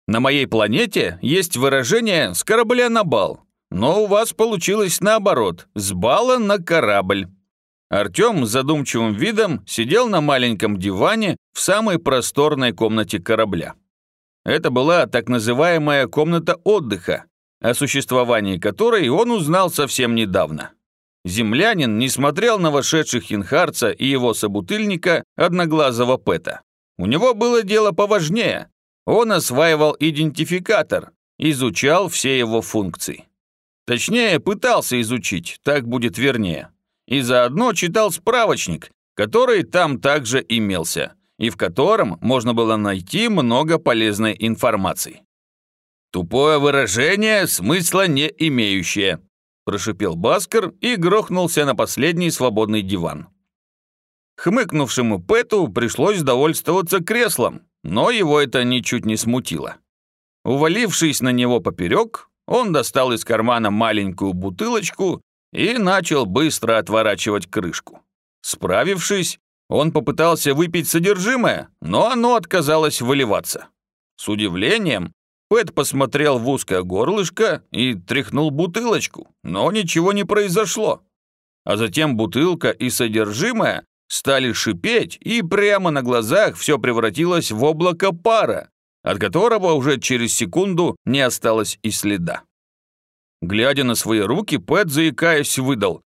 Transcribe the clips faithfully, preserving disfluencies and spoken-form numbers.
На моей планете есть выражение «с корабля на бал», но у вас получилось наоборот, с бала на корабль. Артем с задумчивым видом сидел на маленьком диване в самой просторной комнате корабля. Это была так называемая комната отдыха, о существовании которой он узнал совсем недавно. Землянин не смотрел на вошедших инхарца и его собутыльника, одноглазого Пэта. У него было дело поважнее. Он осваивал идентификатор, изучал все его функции. Точнее, пытался изучить, так будет вернее. И заодно читал справочник, который там также имелся, и в котором можно было найти много полезной информации. «Тупое выражение, смысла не имеющее», – прошипел Баскер и грохнулся на последний свободный диван. Хмыкнувшему Пэту пришлось довольствоваться креслом, но его это ничуть не смутило. Увалившись на него поперек, он достал из кармана маленькую бутылочку и начал быстро отворачивать крышку. Справившись, он попытался выпить содержимое, но оно отказалось выливаться. С удивлением Пэт посмотрел в узкое горлышко и тряхнул бутылочку, но ничего не произошло. А затем бутылка и содержимое стали шипеть, и прямо на глазах все превратилось в облако пара, от которого уже через секунду не осталось и следа. Глядя на свои руки, Пэт, заикаясь, выдал: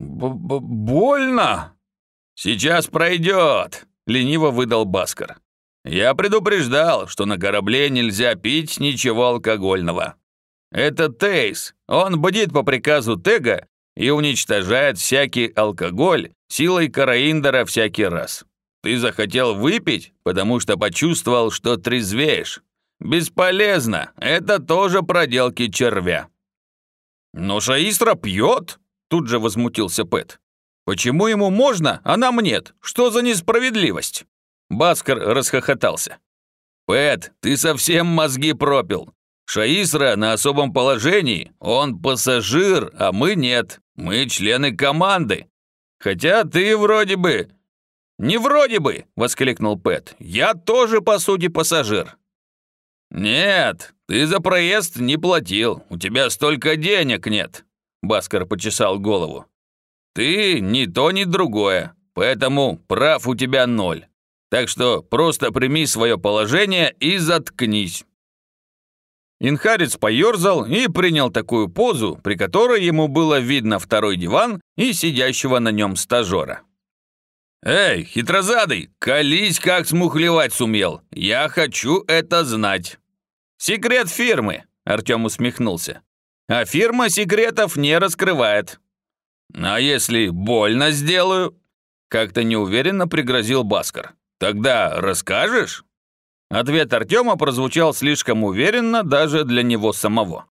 «Больно!» «Сейчас пройдет», — лениво выдал Баскер. «Я предупреждал, что на корабле нельзя пить ничего алкогольного. Это Тейс, он бдит по приказу Тега и уничтожает всякий алкоголь силой Караиндера всякий раз. Ты захотел выпить, потому что почувствовал, что трезвеешь. Бесполезно, это тоже проделки червя». «Но Шаистра пьет?» – тут же возмутился Пэт. «Почему ему можно, а нам нет? Что за несправедливость?» Баскер расхохотался. «Пэт, ты совсем мозги пропил. Шаисра на особом положении, он пассажир, а мы нет. Мы члены команды. Хотя ты вроде бы...» «Не вроде бы!» – воскликнул Пэт. «Я тоже, по сути, пассажир». «Нет, ты за проезд не платил, у тебя столько денег нет», – Баскер почесал голову. «Ты ни то, ни другое, поэтому прав у тебя ноль. Так что просто прими свое положение и заткнись». Инхарец поерзал и принял такую позу, при которой ему было видно второй диван и сидящего на нем стажера. «Эй, хитрозадый, колись, как смухлевать сумел. Я хочу это знать». «Секрет фирмы», – Артем усмехнулся. «А фирма секретов не раскрывает». «А если больно сделаю?» – как-то неуверенно пригрозил Баскер. «Тогда расскажешь?» Ответ Артема прозвучал слишком уверенно даже для него самого.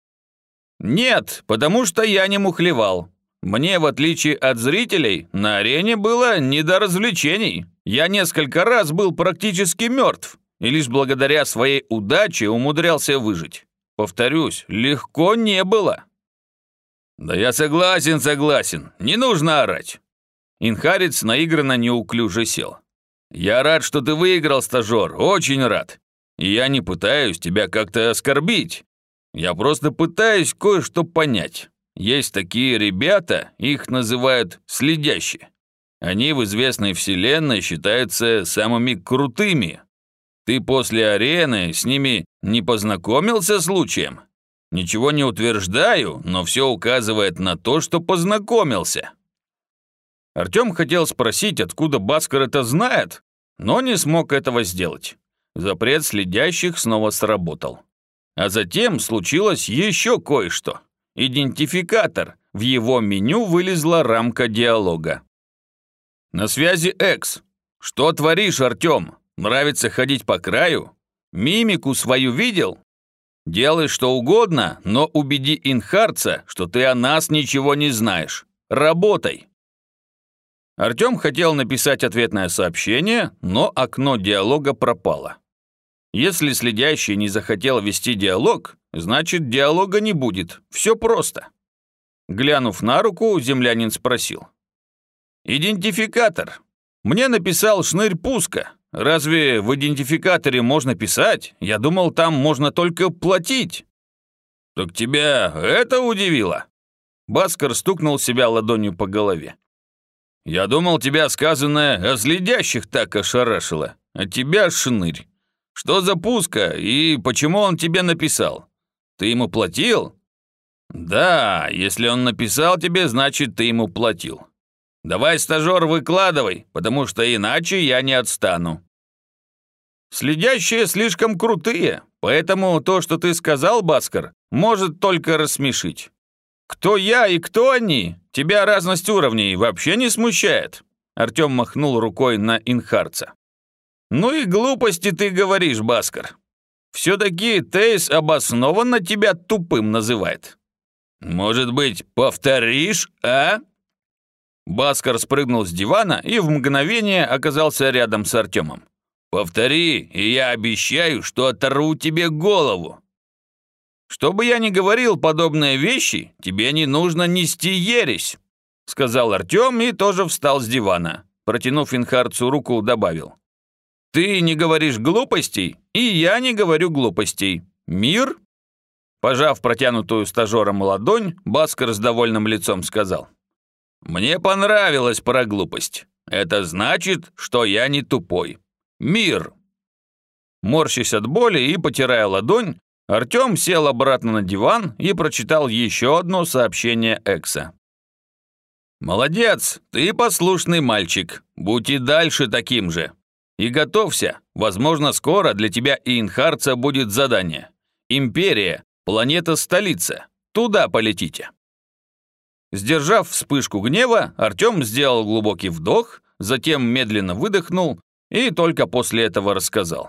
«Нет, потому что я не мухлевал. Мне, в отличие от зрителей, на арене было не до развлечений. Я несколько раз был практически мертв, и лишь благодаря своей удаче умудрялся выжить. Повторюсь, легко не было». «Да я согласен, согласен, не нужно орать». Инхарец наигранно неуклюже сел. «Я рад, что ты выиграл, стажер, очень рад. И я не пытаюсь тебя как-то оскорбить. Я просто пытаюсь кое-что понять. Есть такие ребята, их называют следящие. Они в известной вселенной считаются самыми крутыми. Ты после арены с ними не познакомился случаем? Ничего не утверждаю, но все указывает на то, что познакомился». Артем хотел спросить, откуда Баскер это знает, но не смог этого сделать. Запрет следящих снова сработал. А затем случилось еще кое-что. Идентификатор. В его меню вылезла рамка диалога. «На связи Экс. Что творишь, Артем? Нравится ходить по краю? Мимику свою видел? Делай что угодно, но убеди инхарца, что ты о нас ничего не знаешь. Работай». Артем хотел написать ответное сообщение, но окно диалога пропало. Если следящий не захотел вести диалог, значит, диалога не будет. Все просто. Глянув на руку, землянин спросил. «Идентификатор. Мне написал шнырь Пуска. Разве в идентификаторе можно писать? Я думал, там можно только платить». «Так тебя это удивило?» Баскер стукнул себя ладонью по голове. «Я думал, тебя сказанное о следящих так ошарашило, а тебя шнырь. Что за пуска и почему он тебе написал? Ты ему платил?» «Да, если он написал тебе, значит, ты ему платил. Давай, стажер, выкладывай, потому что иначе я не отстану». «Следящие слишком крутые, поэтому то, что ты сказал, Баскер, может только рассмешить. Кто я и кто они, тебя разность уровней вообще не смущает?» Артем махнул рукой на Инхарца. «Ну и глупости ты говоришь, Баскер. Все-таки Тейс обоснованно тебя тупым называет. Может быть, повторишь, а?» Баскер спрыгнул с дивана и в мгновение оказался рядом с Артемом. «Повтори, и я обещаю, что оторву тебе голову». «Чтобы я не говорил подобные вещи, тебе не нужно нести ересь», сказал Артем и тоже встал с дивана. Протянув Инхарцу руку, добавил. «Ты не говоришь глупостей, и я не говорю глупостей. Мир?» Пожав протянутую стажером ладонь, Баскер с довольным лицом сказал. «Мне понравилась про глупость. Это значит, что я не тупой. Мир!» Морщась от боли и потирая ладонь, Артем сел обратно на диван и прочитал еще одно сообщение Экса. «Молодец, ты послушный мальчик. Будь и дальше таким же. И готовься, возможно, скоро для тебя и Инхарца будет задание. Империя, планета-столица. Туда полетите». Сдержав вспышку гнева, Артем сделал глубокий вдох, затем медленно выдохнул и только после этого рассказал.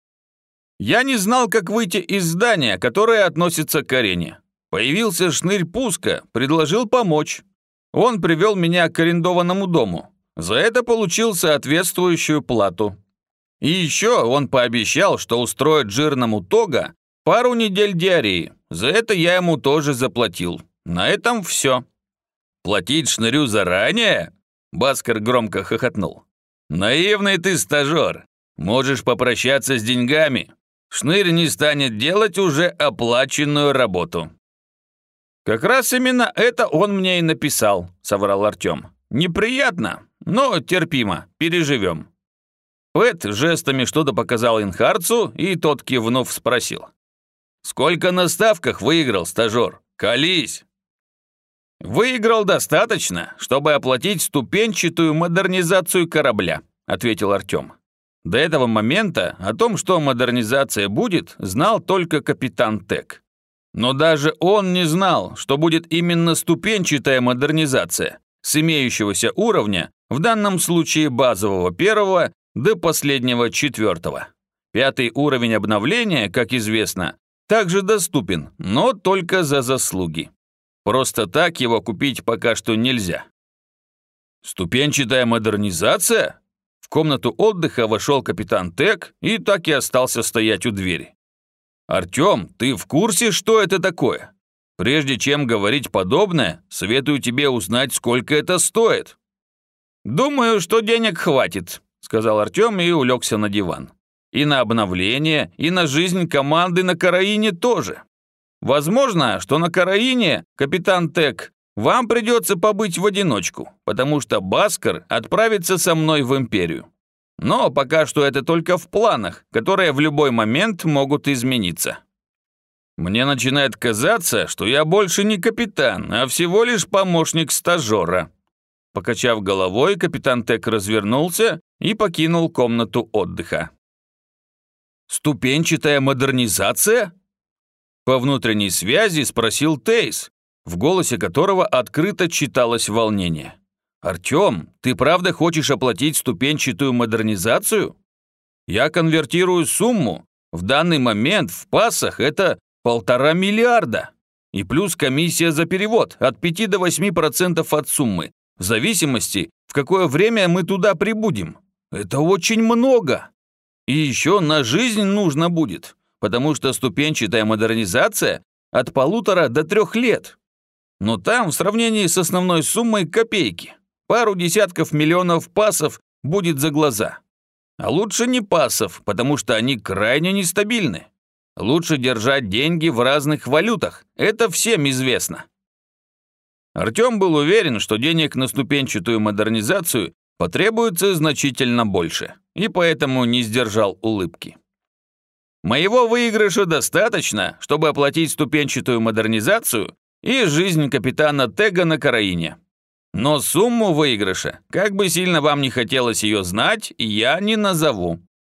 «Я не знал, как выйти из здания, которое относится к арене. Появился шнырь Пуска, предложил помочь. Он привел меня к арендованному дому. За это получил соответствующую плату. И еще он пообещал, что устроит жирному Тога пару недель диареи. За это я ему тоже заплатил. На этом все». «Платить шнырю заранее?» Баскер громко хохотнул. «Наивный ты стажер. Можешь попрощаться с деньгами. Шнырь не станет делать уже оплаченную работу». «Как раз именно это он мне и написал», — соврал Артем. «Неприятно, но терпимо, переживем». Пэт жестами что-то показал Инхарцу, и тот, кивнув, спросил. «Сколько на ставках выиграл, стажер? Колись!» «Выиграл достаточно, чтобы оплатить ступенчатую модернизацию корабля», — ответил Артем. До этого момента о том, что модернизация будет, знал только капитан Тек. Но даже он не знал, что будет именно ступенчатая модернизация с имеющегося уровня, в данном случае базового первого, до последнего четвертого. Пятый уровень обновления, как известно, также доступен, но только за заслуги. Просто так его купить пока что нельзя. «Ступенчатая модернизация?» В комнату отдыха вошел капитан Тек и так и остался стоять у двери. «Артем, ты в курсе, что это такое? Прежде чем говорить подобное, советую тебе узнать, сколько это стоит». «Думаю, что денег хватит», — сказал Артем и улегся на диван. «И на обновление, и на жизнь команды на Караине тоже. Возможно, что на Караине, капитан Тек, вам придется побыть в одиночку, потому что Баскер отправится со мной в Империю. Но пока что это только в планах, которые в любой момент могут измениться. Мне начинает казаться, что я больше не капитан, а всего лишь помощник стажера». Покачав головой, капитан Тек развернулся и покинул комнату отдыха. «Ступенчатая модернизация?» По внутренней связи спросил Тейс, в голосе которого открыто читалось волнение. «Артем, ты правда хочешь оплатить ступенчатую модернизацию? Я конвертирую сумму. В данный момент в пассах это полтора миллиарда. И плюс комиссия за перевод от пяти до восьми процентов от суммы, в зависимости, в какое время мы туда прибудем. Это очень много. И еще на жизнь нужно будет, потому что ступенчатая модернизация от полутора до трех лет. Но там в сравнении с основной суммой копейки. Пару десятков миллионов пассов будет за глаза. А лучше не пассов, потому что они крайне нестабильны. Лучше держать деньги в разных валютах, это всем известно. Артем был уверен, что денег на ступенчатую модернизацию потребуется значительно больше, и поэтому не сдержал улыбки. Моего выигрыша достаточно, чтобы оплатить ступенчатую модернизацию и жизнь капитана Тега на Караине. Но сумму выигрыша, как бы сильно вам не хотелось ее знать, я не назову.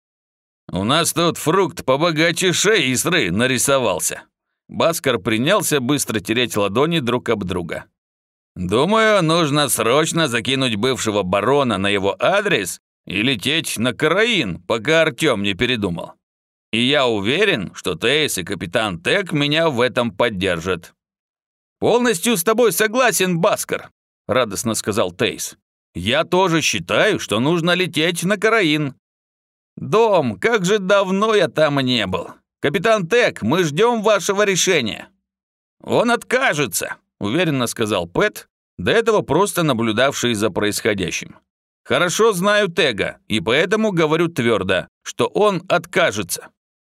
У нас тут фрукт побогаче шеисры нарисовался. Баскар принялся быстро тереть ладони друг об друга. Думаю, нужно срочно закинуть бывшего барона на его адрес и лететь на Караин, пока Артем не передумал. И я уверен, что Тейс и капитан Тег меня в этом поддержат. «Полностью с тобой согласен, Баскар», — радостно сказал Тейс. «Я тоже считаю, что нужно лететь на Караин. Дом, как же давно я там не был. Капитан Тег, мы ждем вашего решения». «Он откажется», — уверенно сказал Пэт, до этого просто наблюдавший за происходящим. «Хорошо знаю Тега, и поэтому говорю твердо, что он откажется».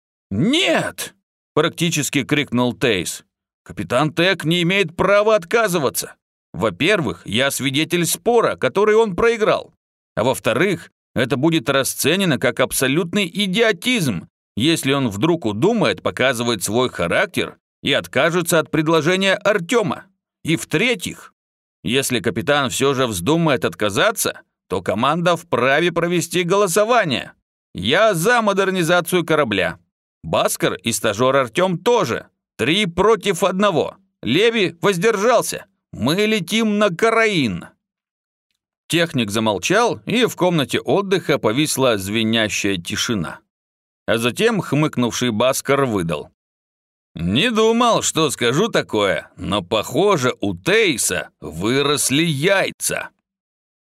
«Нет!» – практически крикнул Тейс. «Капитан Тег не имеет права отказываться. Во-первых, я свидетель спора, который он проиграл. А во-вторых, это будет расценено как абсолютный идиотизм, если он вдруг удумает показывать свой характер и откажется от предложения Артема. И в-третьих, если капитан все же вздумает отказаться, то команда вправе провести голосование. Я за модернизацию корабля. Баскар и стажер Артем тоже. Три против одного. Леви воздержался. Мы летим на Караин». Техник замолчал, и в комнате отдыха повисла звенящая тишина. А затем хмыкнувший Баскар выдал: «Не думал, что скажу такое, но, похоже, у Тейса выросли яйца».